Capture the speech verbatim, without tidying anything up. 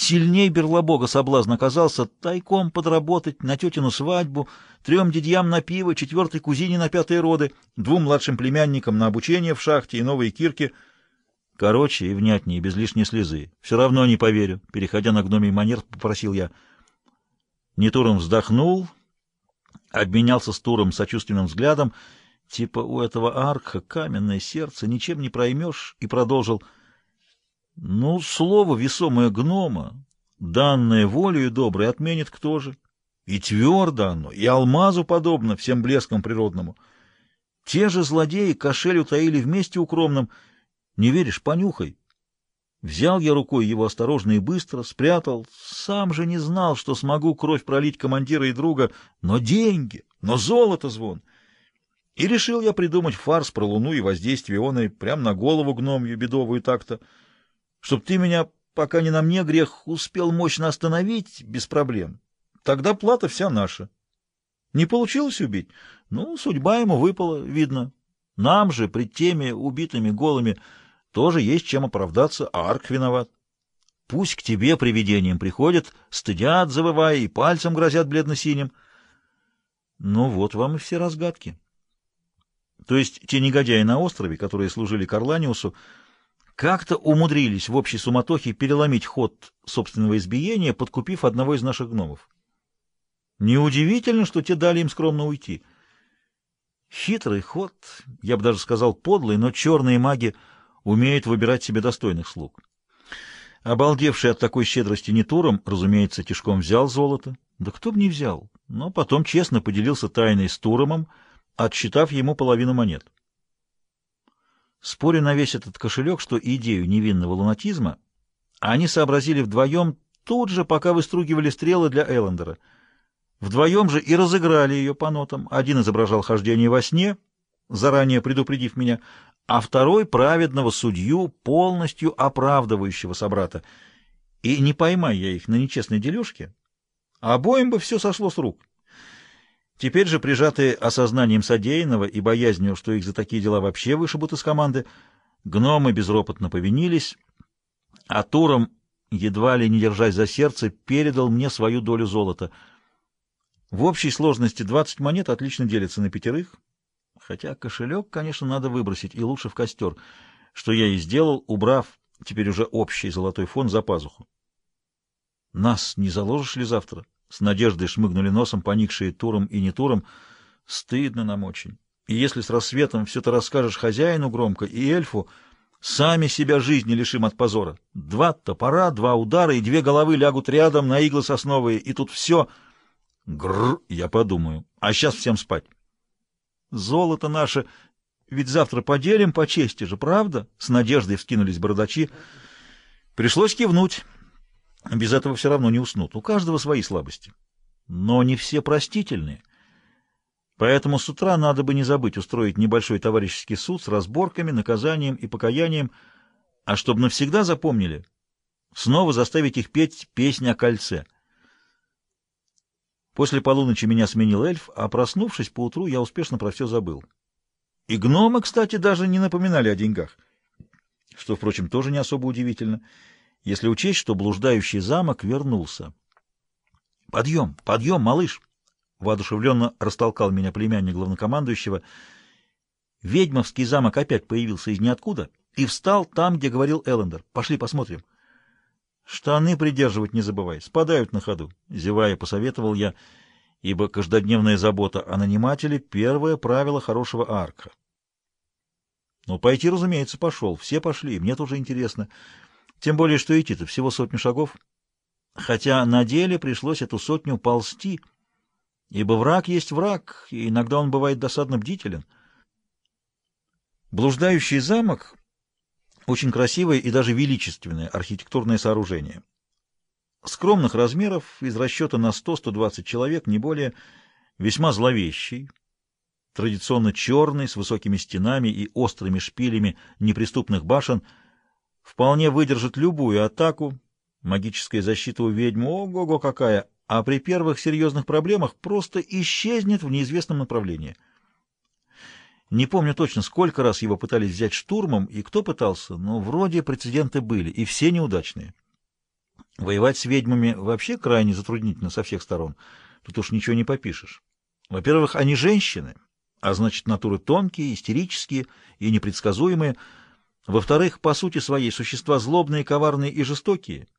Сильней Берлобога соблазн оказался тайком подработать на тетину свадьбу, трем дядьям на пиво, четвертой кузине на пятые роды, двум младшим племянникам на обучение в шахте и новые кирки. Короче и внятнее, без лишней слезы. Все равно не поверю. Переходя на гномий манер, попросил я. Нетуром вздохнул, обменялся с Туром сочувственным взглядом, типа у этого аркха каменное сердце, ничем не проймешь, и продолжил. Ну, слово весомое гнома, данное волею доброй, отменит кто же? И твердо оно, и алмазу подобно, всем блеском природному. Те же злодеи кошель утаили в месте укромном. Не веришь? Понюхай. Взял я рукой его осторожно и быстро, спрятал. Сам же не знал, что смогу кровь пролить командира и друга. Но деньги, но золото звон. И решил я придумать фарс про луну и воздействие оной прямо на голову гномью бедовую так-то. Чтоб ты меня, пока не на мне грех, успел мощно остановить, без проблем. Тогда плата вся наша. Не получилось убить? Ну, судьба ему выпала, видно. Нам же, пред теми убитыми голыми, тоже есть чем оправдаться, а Арк виноват. Пусть к тебе привидением приходят, стыдят, завывая, и пальцем грозят бледно-синим. Ну вот вам и все разгадки. То есть те негодяи на острове, которые служили Карланиусу, как-то умудрились в общей суматохе переломить ход собственного избиения, подкупив одного из наших гномов. Неудивительно, что те дали им скромно уйти. Хитрый ход, я бы даже сказал подлый, но черные маги умеют выбирать себе достойных слуг. Обалдевший от такой щедрости Нетуром, разумеется, тишком взял золото. Да кто б не взял, но потом честно поделился тайной с Туромом, отсчитав ему половину монет. Спорю на весь этот кошелек, что идею невинного лунатизма они сообразили вдвоем тут же, пока выстругивали стрелы для Эллендера. Вдвоем же и разыграли ее по нотам. Один изображал хождение во сне, заранее предупредив меня, а второй — праведного судью, полностью оправдывающего собрата. И не поймай я их на нечестной дележке, обоим бы все сошло с рук. Теперь же, прижатые осознанием содеянного и боязнью, что их за такие дела вообще вышибут из команды, гномы безропотно повинились, а Туром, едва ли не держась за сердце, передал мне свою долю золота. В общей сложности двадцать монет отлично делятся на пятерых, хотя кошелек, конечно, надо выбросить, и лучше в костер, что я и сделал, убрав теперь уже общий золотой фонд за пазуху. Нас не заложишь ли завтра? С надеждой шмыгнули носом поникшие Туром и не Туром. Стыдно нам очень. И если с рассветом все ты расскажешь хозяину громко и эльфу, сами себя жизни лишим от позора. Два топора, два удара, и две головы лягут рядом на иглы сосновые, и тут все... Гррр, я подумаю. А сейчас всем спать. Золото наше ведь завтра поделим по чести же, правда? С надеждой вскинулись бородачи. Пришлось кивнуть. Без этого все равно не уснут. У каждого свои слабости. Но не все простительные. Поэтому с утра надо бы не забыть устроить небольшой товарищеский суд с разборками, наказанием и покаянием, а чтобы навсегда запомнили, снова заставить их петь песнь о кольце. После полуночи меня сменил эльф, а проснувшись поутру, я успешно про все забыл. И гномы, кстати, даже не напоминали о деньгах, что, впрочем, тоже не особо удивительно, если учесть, что блуждающий замок вернулся. «Подъем, подъем, малыш!» — воодушевленно растолкал меня племянник главнокомандующего. Ведьмовский замок опять появился из ниоткуда и встал там, где говорил Эллендер. «Пошли посмотрим». «Штаны придерживать не забывай, спадают на ходу», — зевая посоветовал я, ибо каждодневная забота о нанимателе — первое правило хорошего арка. Ну, пойти, разумеется, пошел. Все пошли, мне тоже интересно. Тем более, что идти-то всего сотню шагов. Хотя на деле пришлось эту сотню ползти, ибо враг есть враг, и иногда он бывает досадно бдителен. Блуждающий замок — очень красивое и даже величественное архитектурное сооружение. Скромных размеров, из расчета на сто — сто двадцать человек, не более, весьма зловещий, традиционно черный, с высокими стенами и острыми шпилями неприступных башен, вполне выдержит любую атаку, магическая защита у ведьм ого-го какая, а при первых серьезных проблемах просто исчезнет в неизвестном направлении. Не помню точно, сколько раз его пытались взять штурмом и кто пытался, но вроде прецеденты были, и все неудачные. Воевать с ведьмами вообще крайне затруднительно со всех сторон. Тут уж ничего не попишешь. Во-первых, они женщины, а значит, натуры тонкие, истерические и непредсказуемые. Во-вторых, по сути своей, существа злобные, коварные и жестокие.